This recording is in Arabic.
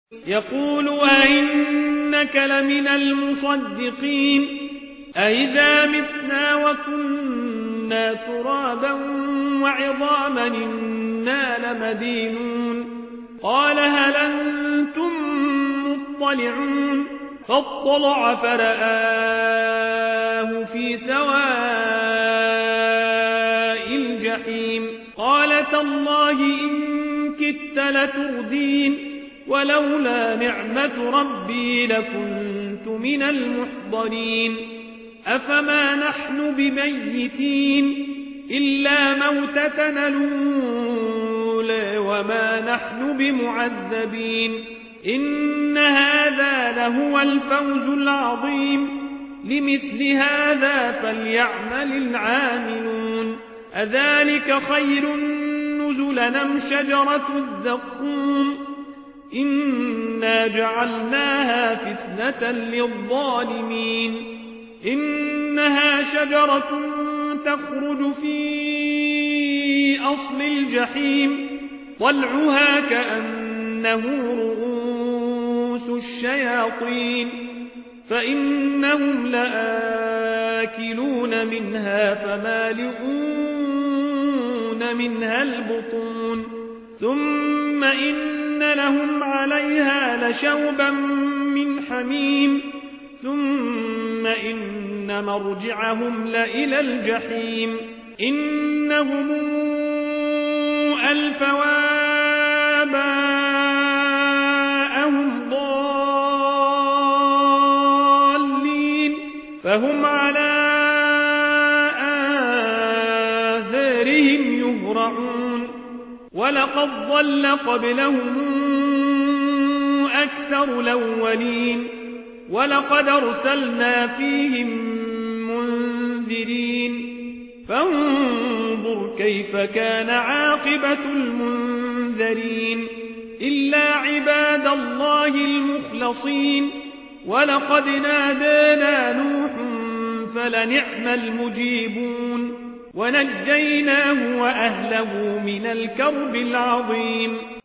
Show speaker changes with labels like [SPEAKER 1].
[SPEAKER 1] يقول أئنك لمن المصدقين أئذا متنا وكنا ترابا وعظاما إنا لمدينون قال هل أنتم مطلعون فاطلع فرآه في سواء الجحيم قال تالله إن كدت لتردين ولولا نعمة ربي لكنت من المحضرين أفما نحن بميتين إلا موتتنا الأولى وما نحن بمعذبين إن هذا لهو الفوز العظيم لمثل هذا فليعمل العاملون أذلك خير نزلا أم شجرة الزقوم إنا جعلناها فتنة للظالمين إنها شجرة تخرج في أصل الجحيم طلعها كأنه رؤوس الشياطين فإنهم لآكلون منها فمالئون منها البطون ثم إن لهم عليها لشوبا من حميم ثم إن مرجعهم لإلى الجحيم إنهم ألفوا آباءهم ضالين فهم على آثارهم يهرعون ولقد ضل قبلهم أكثر الأولين ولقد أرسلنا فيهم منذرين فانظر كيف كان عاقبة المنذرين إلا عباد الله المخلصين ولقد نادانا نوح فلنعم المجيبون ونجيناه وأهله من الكرب العظيم